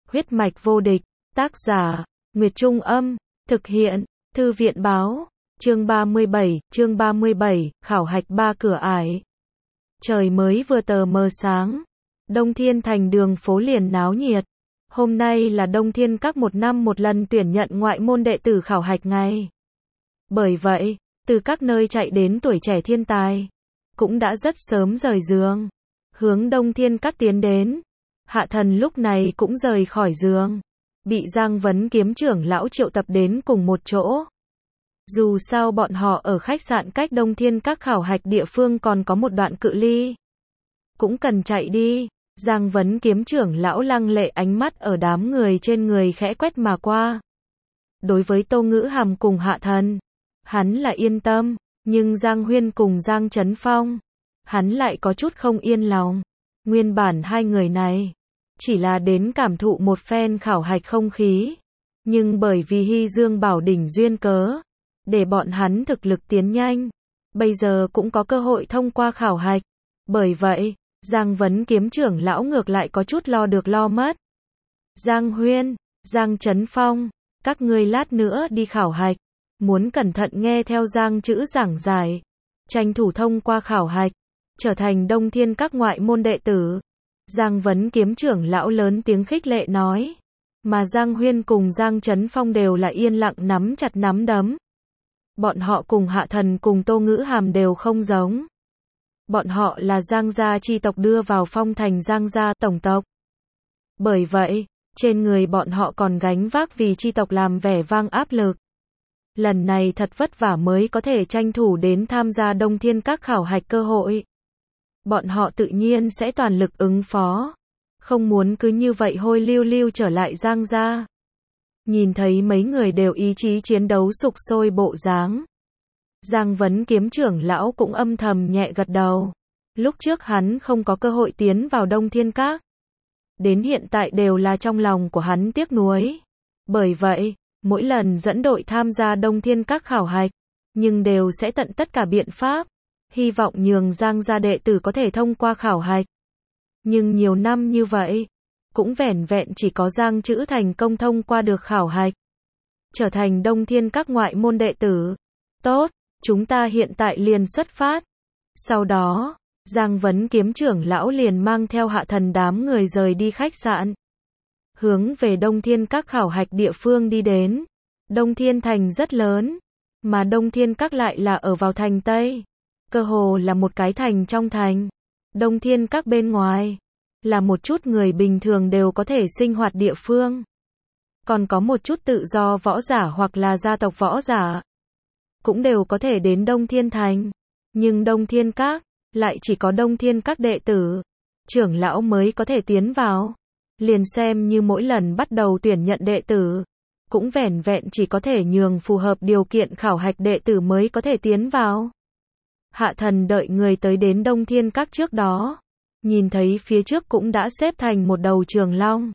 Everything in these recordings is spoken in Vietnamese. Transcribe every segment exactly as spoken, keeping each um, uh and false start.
Huyết mạch vô địch, tác giả, Nguyệt Trung Âm, thực hiện, Thư viện Báo, chương ba mươi bảy, chương ba mươi bảy, khảo hạch ba cửa ải. Trời mới vừa tờ mờ sáng, Đông Thiên Thành đường phố liền náo nhiệt. Hôm nay là Đông Thiên Các một năm một lần tuyển nhận ngoại môn đệ tử khảo hạch ngày. Bởi vậy, từ các nơi chạy đến tuổi trẻ thiên tài, cũng đã rất sớm rời giường, hướng Đông Thiên Các tiến đến. Hạ Thần lúc này cũng rời khỏi giường, bị Giang Vấn Kiếm trưởng lão triệu tập đến cùng một chỗ. Dù sao bọn họ ở khách sạn cách Đông Thiên Các khảo hạch địa phương còn có một đoạn cự ly, cũng cần chạy đi. Giang Vấn Kiếm trưởng lão lăng lệ ánh mắt ở đám người trên người khẽ quét mà qua. Đối với Tô Ngữ Hàm cùng Hạ Thần, hắn là yên tâm, nhưng Giang Huyên cùng Giang Chấn Phong, hắn lại có chút không yên lòng. Nguyên bản hai người này chỉ là đến cảm thụ một phen khảo hạch không khí, nhưng bởi vì Hy Dương Bảo đỉnh duyên cớ, để bọn hắn thực lực tiến nhanh, bây giờ cũng có cơ hội thông qua khảo hạch. Bởi vậy, Giang Vấn Kiếm trưởng lão ngược lại có chút lo được lo mất. Giang Huyên, Giang Chấn Phong, các ngươi lát nữa đi khảo hạch, muốn cẩn thận nghe theo Giang chữ giảng giải, tranh thủ thông qua khảo hạch, trở thành Đông Thiên Các ngoại môn đệ tử. Giang Vấn Kiếm trưởng lão lớn tiếng khích lệ nói, mà Giang Huyên cùng Giang Chấn Phong đều là yên lặng nắm chặt nắm đấm. Bọn họ cùng Hạ Thần cùng Tô Ngữ Hàm đều không giống. Bọn họ là Giang gia chi tộc đưa vào phong thành Giang gia tổng tộc. Bởi vậy, trên người bọn họ còn gánh vác vì chi tộc làm vẻ vang áp lực. Lần này thật vất vả mới có thể tranh thủ đến tham gia Đông Thiên Các khảo hạch cơ hội. Bọn họ tự nhiên sẽ toàn lực ứng phó, không muốn cứ như vậy hôi lưu lưu trở lại Giang gia. Nhìn thấy mấy người đều ý chí chiến đấu sục sôi bộ dáng, Giang Vấn Kiếm trưởng lão cũng âm thầm nhẹ gật đầu. Lúc trước hắn không có cơ hội tiến vào Đông Thiên Các, đến hiện tại đều là trong lòng của hắn tiếc nuối. Bởi vậy, mỗi lần dẫn đội tham gia Đông Thiên Các khảo hạch, nhưng đều sẽ tận tất cả biện pháp, hy vọng nhường Giang gia đệ tử có thể thông qua khảo hạch. Nhưng nhiều năm như vậy, cũng vẻn vẹn chỉ có Giang chữ thành công thông qua được khảo hạch, trở thành Đông Thiên Các ngoại môn đệ tử. Tốt, chúng ta hiện tại liền xuất phát. Sau đó, Giang Vấn Kiếm trưởng lão liền mang theo Hạ Thần đám người rời đi khách sạn, hướng về Đông Thiên Các khảo hạch địa phương đi đến. Đông Thiên Thành rất lớn, mà Đông Thiên Các lại là ở vào thành Tây, cơ hồ là một cái thành trong thành. Đông Thiên Các bên ngoài là một chút người bình thường đều có thể sinh hoạt địa phương, còn có một chút tự do võ giả hoặc là gia tộc võ giả cũng đều có thể đến Đông Thiên Thành. Nhưng Đông Thiên Các lại chỉ có Đông Thiên Các đệ tử, trưởng lão mới có thể tiến vào. Liền xem như mỗi lần bắt đầu tuyển nhận đệ tử, cũng vẻn vẹn chỉ có thể nhường phù hợp điều kiện khảo hạch đệ tử mới có thể tiến vào. Hạ Thần đợi người tới đến Đông Thiên Các trước đó, nhìn thấy phía trước cũng đã xếp thành một đầu trường long.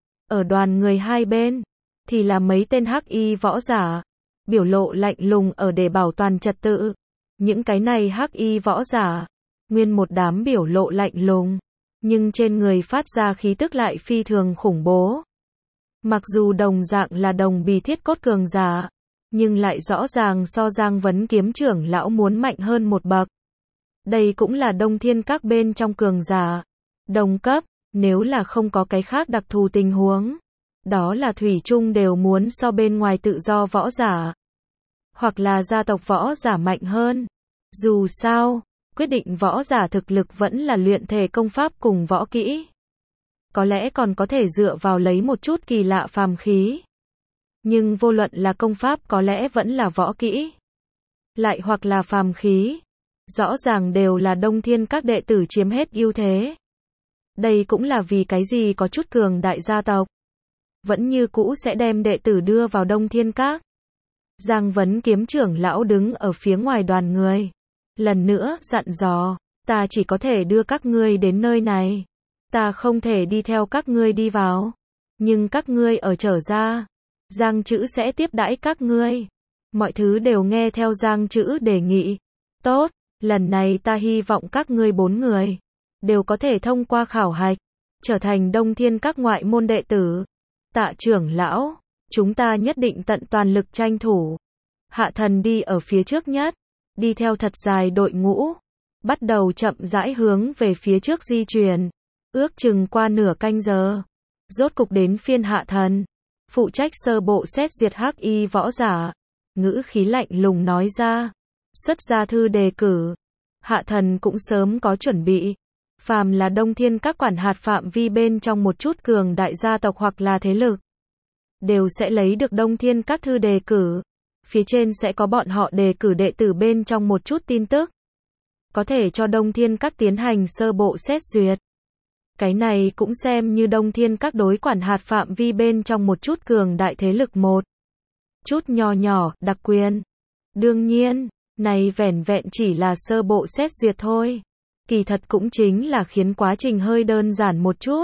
Ở đoàn người hai bên, thì là mấy tên hắc y võ giả, biểu lộ lạnh lùng ở để bảo toàn trật tự. Những cái này hắc y võ giả, nguyên một đám biểu lộ lạnh lùng, nhưng trên người phát ra khí tức lại phi thường khủng bố. Mặc dù đồng dạng là đồng bì thiết cốt cường giả, nhưng lại rõ ràng so Giang Vấn Kiếm trưởng lão muốn mạnh hơn một bậc. Đây cũng là Đông Thiên Các bên trong cường giả đồng cấp, nếu là không có cái khác đặc thù tình huống, đó là thủy chung đều muốn so bên ngoài tự do võ giả hoặc là gia tộc võ giả mạnh hơn. Dù sao, quyết định võ giả thực lực vẫn là luyện thể công pháp cùng võ kỹ. Có lẽ còn có thể dựa vào lấy một chút kỳ lạ phàm khí, nhưng vô luận là công pháp có lẽ vẫn là võ kỹ, lại hoặc là phàm khí, rõ ràng đều là Đông Thiên Các đệ tử chiếm hết ưu thế. Đây cũng là vì cái gì có chút cường đại gia tộc vẫn như cũ sẽ đem đệ tử đưa vào Đông Thiên Các. Giang Vấn Kiếm trưởng lão đứng ở phía ngoài đoàn người, lần nữa dặn dò, ta chỉ có thể đưa các ngươi đến nơi này, ta không thể đi theo các ngươi đi vào, nhưng các ngươi ở trở ra, Giang chữ sẽ tiếp đãi các ngươi. Mọi thứ đều nghe theo Giang chữ đề nghị. Tốt, lần này ta hy vọng các ngươi bốn người đều có thể thông qua khảo hạch, trở thành Đông Thiên Các ngoại môn đệ tử. Tạ trưởng lão, chúng ta nhất định tận toàn lực tranh thủ. Hạ thần đi ở phía trước nhất, đi theo thật dài đội ngũ, bắt đầu chậm rãi hướng về phía trước di chuyển. Ước chừng qua nửa canh giờ, rốt cục đến phiên hạ thần, phụ trách sơ bộ xét duyệt hắc y võ giả, ngữ khí lạnh lùng nói ra, xuất ra thư đề cử. Hạ thần cũng sớm có chuẩn bị, phàm là Đông Thiên các quản hạt phạm vi bên trong một chút cường đại gia tộc hoặc là thế lực, đều sẽ lấy được Đông Thiên các thư đề cử, phía trên sẽ có bọn họ đề cử đệ tử bên trong một chút tin tức, có thể cho Đông Thiên các tiến hành sơ bộ xét duyệt. Cái này cũng xem như Đông Thiên các đối quản hạt phạm vi bên trong một chút cường đại thế lực một chút nhỏ nhỏ, đặc quyền. Đương nhiên, này vẻn vẹn chỉ là sơ bộ xét duyệt thôi. Kỳ thật cũng chính là khiến quá trình hơi đơn giản một chút.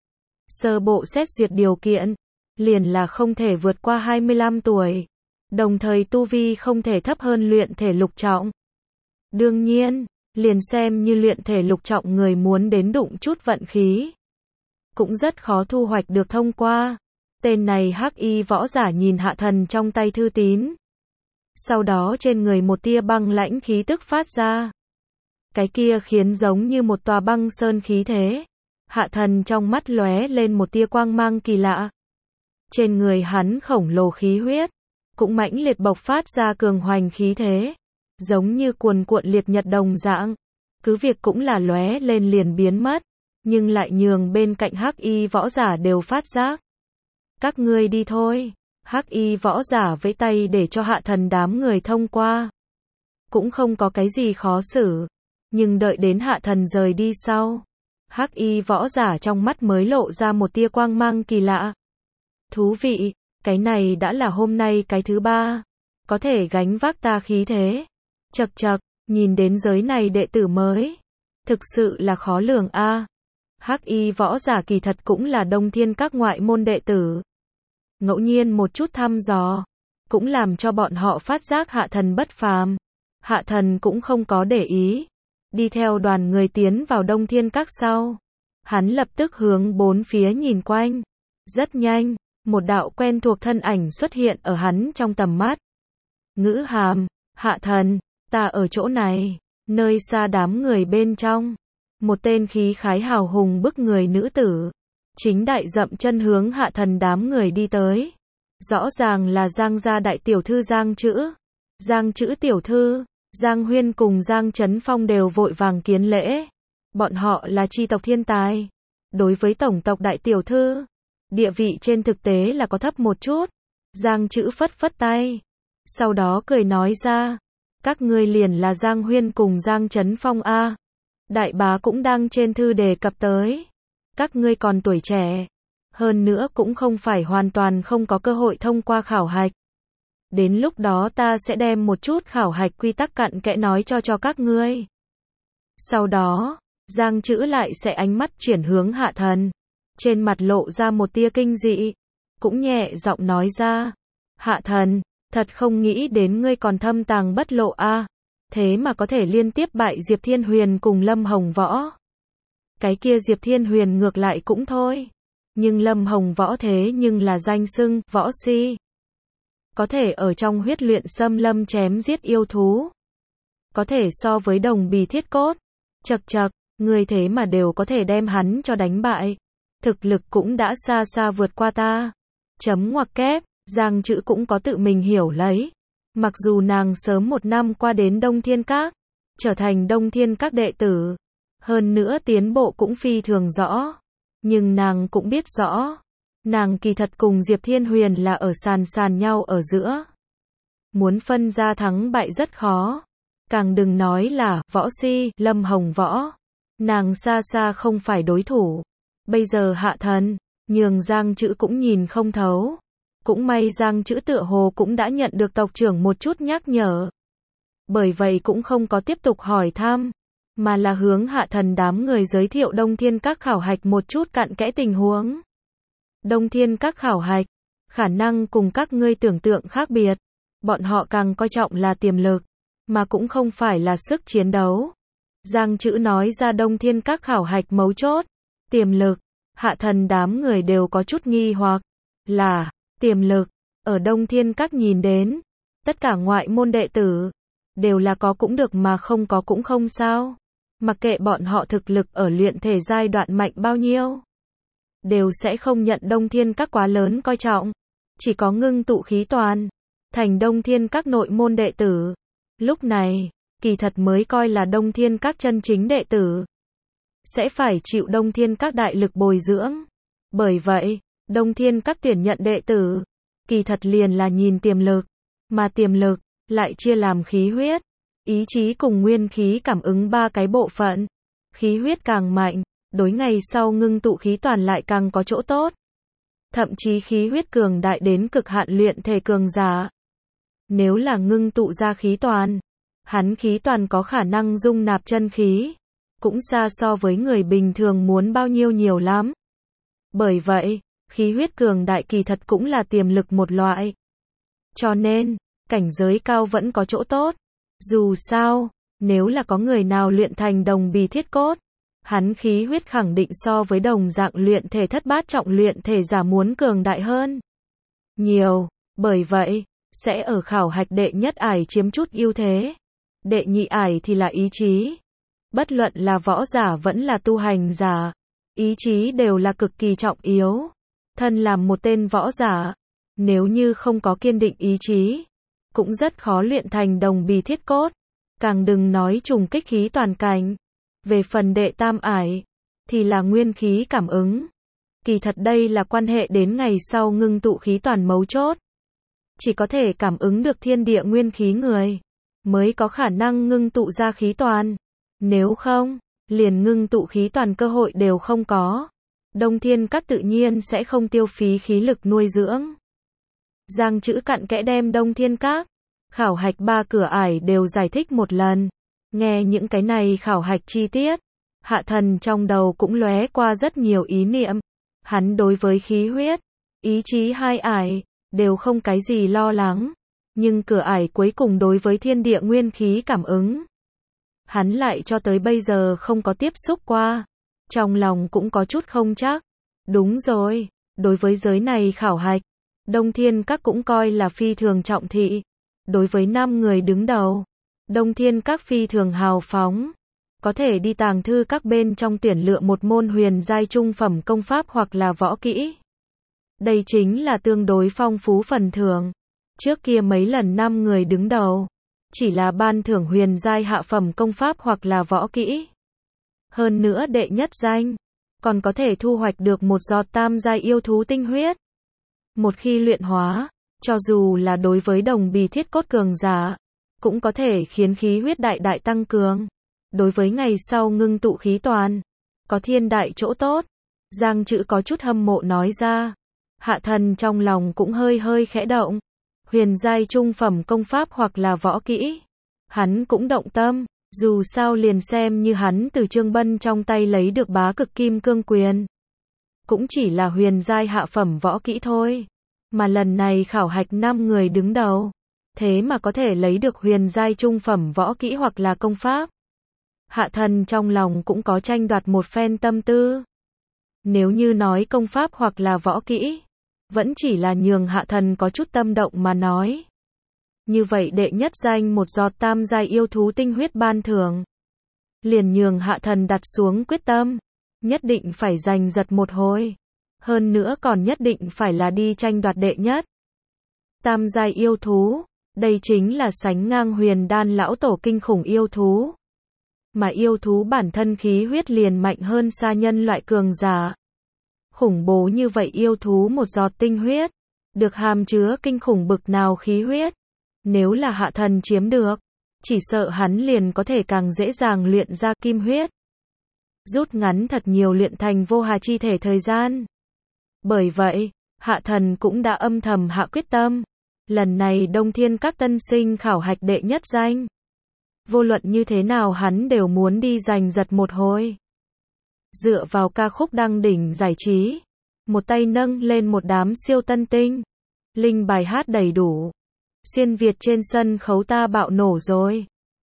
Sơ bộ xét duyệt điều kiện, liền là không thể vượt qua hai mươi lăm tuổi, đồng thời tu vi không thể thấp hơn luyện thể lục trọng. Đương nhiên, liền xem như luyện thể lục trọng người muốn đến đụng chút vận khí, cũng rất khó thu hoạch được thông qua. Tên này hắc y võ giả nhìn hạ thần trong tay thư tín, sau đó trên người một tia băng lãnh khí tức phát ra. Cái kia khiến giống như một tòa băng sơn khí thế. Hạ thần trong mắt lóe lên một tia quang mang kỳ lạ. Trên người hắn khổng lồ khí huyết, cũng mãnh liệt bộc phát ra cường hoành khí thế, giống như cuồn cuộn liệt nhật đồng dạng. Cứ việc cũng là lóe lên liền biến mất, nhưng lại nhường bên cạnh hắc y võ giả đều phát giác. Các ngươi đi thôi. Hắc y võ giả vẫy tay để cho hạ thần đám người thông qua. Cũng không có cái gì khó xử. Nhưng đợi đến hạ thần rời đi sau, hắc y võ giả trong mắt mới lộ ra một tia quang mang kỳ lạ. Thú vị, cái này đã là hôm nay cái thứ ba, có thể gánh vác ta khí thế. Chậc chậc, nhìn đến giới này đệ tử mới, thực sự là khó lường a. À. Hắc y võ giả kỳ thật cũng là Đông Thiên các ngoại môn đệ tử. Ngẫu nhiên một chút thăm dò, cũng làm cho bọn họ phát giác hạ thần bất phàm. Hạ thần cũng không có để ý. Đi theo đoàn người tiến vào Đông Thiên các sau, hắn lập tức hướng bốn phía nhìn quanh. Rất nhanh, một đạo quen thuộc thân ảnh xuất hiện ở hắn trong tầm mắt. Ngữ hàm, hạ thần, ta ở chỗ này. Nơi xa đám người bên trong, một tên khí khái hào hùng bức người nữ tử, chính đại dậm chân hướng hạ thần đám người đi tới. Rõ ràng là Giang gia đại tiểu thư Giang Chữ. Giang Chữ tiểu thư, Giang Huyên cùng Giang Chấn Phong đều vội vàng kiến lễ. Bọn họ là chi tộc thiên tài. Đối với tổng tộc đại tiểu thư, địa vị trên thực tế là có thấp một chút. Giang Chữ phất phất tay, sau đó cười nói ra, các ngươi liền là Giang Huyên cùng Giang Chấn Phong a. Đại bá cũng đang trên thư đề cập tới. Các ngươi còn tuổi trẻ, hơn nữa cũng không phải hoàn toàn không có cơ hội thông qua khảo hạch. Đến lúc đó ta sẽ đem một chút khảo hạch quy tắc cặn kẽ nói cho cho các ngươi. Sau đó, Giang Chữ lại sẽ ánh mắt chuyển hướng hạ thần, trên mặt lộ ra một tia kinh dị, cũng nhẹ giọng nói ra, hạ thần, thật không nghĩ đến ngươi còn thâm tàng bất lộ a, thế mà có thể liên tiếp bại Diệp Thiên Huyền cùng Lâm Hồng Võ. Cái kia Diệp Thiên Huyền ngược lại cũng thôi, nhưng Lâm Hồng Võ thế nhưng là danh xưng võ si, có thể ở trong huyết luyện xâm lâm chém giết yêu thú, có thể so với đồng bì thiết cốt. Chậc chậc, người thế mà đều có thể đem hắn cho đánh bại, thực lực cũng đã xa xa vượt qua ta. Chấm ngoặc kép, Giang Chữ cũng có tự mình hiểu lấy. Mặc dù nàng sớm một năm qua đến Đông Thiên Các, trở thành Đông Thiên Các đệ tử, hơn nữa tiến bộ cũng phi thường rõ, nhưng nàng cũng biết rõ, nàng kỳ thật cùng Diệp Thiên Huyền là ở sàn sàn nhau ở giữa. Muốn phân ra thắng bại rất khó, càng đừng nói là võ si, Lâm Hồng Võ. Nàng xa xa không phải đối thủ. Bây giờ hạ thần, nhường Giang Chữ cũng nhìn không thấu. Cũng may Giang Chữ tựa hồ cũng đã nhận được tộc trưởng một chút nhắc nhở. Bởi vậy cũng không có tiếp tục hỏi thăm, mà là hướng hạ thần đám người giới thiệu Đông Thiên Các khảo hạch một chút cặn kẽ tình huống. Đông Thiên Các khảo hạch, khả năng cùng các ngươi tưởng tượng khác biệt. Bọn họ càng coi trọng là tiềm lực, mà cũng không phải là sức chiến đấu. Giang Chữ nói ra Đông Thiên Các khảo hạch mấu chốt. Tiềm lực, hạ thần đám người đều có chút nghi hoặc. là tiềm lực. Ở Đông Thiên Các nhìn đến, tất cả ngoại môn đệ tử, đều là có cũng được mà không có cũng không sao. Mặc kệ bọn họ thực lực ở luyện thể giai đoạn mạnh bao nhiêu, đều sẽ không nhận Đông Thiên Các quá lớn coi trọng. Chỉ có ngưng tụ khí toàn, thành Đông Thiên Các nội môn đệ tử. Lúc này, kỳ thật mới coi là Đông Thiên Các chân chính đệ tử. Sẽ phải chịu Đông Thiên Các đại lực bồi dưỡng. Bởi vậy, Đông Thiên Các tuyển nhận đệ tử, kỳ thật liền là nhìn tiềm lực. Mà tiềm lực, lại chia làm khí huyết, ý chí cùng nguyên khí cảm ứng ba cái bộ phận. Khí huyết càng mạnh, đối ngày sau ngưng tụ khí toàn lại càng có chỗ tốt. Thậm chí khí huyết cường đại đến cực hạn luyện thể cường giả. Nếu là ngưng tụ ra khí toàn, hắn khí toàn có khả năng dung nạp chân khí, cũng xa so với người bình thường muốn bao nhiêu nhiều lắm. Bởi vậy, khí huyết cường đại kỳ thật cũng là tiềm lực một loại. Cho nên, cảnh giới cao vẫn có chỗ tốt. Dù sao, nếu là có người nào luyện thành đồng bì thiết cốt, hắn khí huyết khẳng định so với đồng dạng luyện thể thất bát trọng luyện thể giả muốn cường đại hơn nhiều. Bởi vậy, sẽ ở khảo hạch đệ nhất ải chiếm chút ưu thế. Đệ nhị ải thì là ý chí. Bất luận là võ giả vẫn là tu hành giả, ý chí đều là cực kỳ trọng yếu. Thân làm một tên võ giả, nếu như không có kiên định ý chí, cũng rất khó luyện thành đồng bì thiết cốt. Càng đừng nói trùng kích khí toàn cảnh. Về phần đệ tam ải, thì là nguyên khí cảm ứng. Kỳ thật đây là quan hệ đến ngày sau ngưng tụ khí toàn mấu chốt. Chỉ có thể cảm ứng được thiên địa nguyên khí người, mới có khả năng ngưng tụ ra khí toàn. Nếu không, liền ngưng tụ khí toàn cơ hội đều không có. Đông Thiên Các tự nhiên sẽ không tiêu phí khí lực nuôi dưỡng. Giang Chữ cặn kẽ đem Đông Thiên Các khảo hạch ba cửa ải đều giải thích một lần. Nghe những cái này khảo hạch chi tiết, Hạ Thần trong đầu cũng lóe qua rất nhiều ý niệm. Hắn đối với khí huyết, ý chí hai ải, đều không cái gì lo lắng. Nhưng cửa ải cuối cùng đối với thiên địa nguyên khí cảm ứng, hắn lại cho tới bây giờ không có tiếp xúc qua. Trong lòng cũng có chút không chắc. Đúng rồi, đối với giới này khảo hạch, Đông Thiên Các cũng coi là phi thường trọng thị. Đối với năm người đứng đầu, Đông Thiên Các phi thường hào phóng. Có thể đi tàng thư các bên trong tuyển lựa một môn huyền giai trung phẩm công pháp hoặc là võ kỹ. Đây chính là tương đối phong phú phần thưởng. Trước kia mấy lần năm người đứng đầu, chỉ là ban thưởng huyền giai hạ phẩm công pháp hoặc là võ kỹ. Hơn nữa đệ nhất danh, còn có thể thu hoạch được một giọt tam giai yêu thú tinh huyết. Một khi luyện hóa, cho dù là đối với đồng bì thiết cốt cường giả, cũng có thể khiến khí huyết đại đại tăng cường. Đối với ngày sau ngưng tụ khí toàn, có thiên đại chỗ tốt. Giang Chữ có chút hâm mộ nói ra. Hạ Thần trong lòng cũng hơi hơi khẽ động. Huyền giai trung phẩm công pháp hoặc là võ kỹ, hắn cũng động tâm. Dù sao liền xem như hắn từ Trương Bân trong tay lấy được bá cực kim cương quyền, cũng chỉ là huyền giai hạ phẩm võ kỹ thôi. Mà lần này khảo hạch năm người đứng đầu, thế mà có thể lấy được huyền giai trung phẩm võ kỹ hoặc là công pháp. Hạ Thần trong lòng cũng có tranh đoạt một phen tâm tư. Nếu như nói công pháp hoặc là võ kỹ, vẫn chỉ là nhường Hạ Thần có chút tâm động mà nói. Như vậy đệ nhất danh một giọt tam giai yêu thú tinh huyết ban thưởng, liền nhường Hạ Thần đặt xuống quyết tâm, nhất định phải giành giật một hồi. Hơn nữa còn nhất định phải là đi tranh đoạt đệ nhất. Tam giai yêu thú, đây chính là sánh ngang huyền đan lão tổ kinh khủng yêu thú. Mà yêu thú bản thân khí huyết liền mạnh hơn xa nhân loại cường giả. Khủng bố như vậy yêu thú một giọt tinh huyết, được hàm chứa kinh khủng bực nào khí huyết. Nếu là Hạ Thần chiếm được, chỉ sợ hắn liền có thể càng dễ dàng luyện ra kim huyết. Rút ngắn thật nhiều luyện thành vô hà chi thể thời gian. Bởi vậy, Hạ Thần cũng đã âm thầm hạ quyết tâm. Lần này Đông Thiên Các tân sinh khảo hạch đệ nhất danh. Vô luận như thế nào hắn đều muốn đi giành giật một hồi. Dựa vào ca khúc đăng đỉnh giải trí, một tay nâng lên một đám siêu tân tinh. Linh bài hát đầy đủ. Xuyên Việt trên sân khấu ta bạo nổ rồi.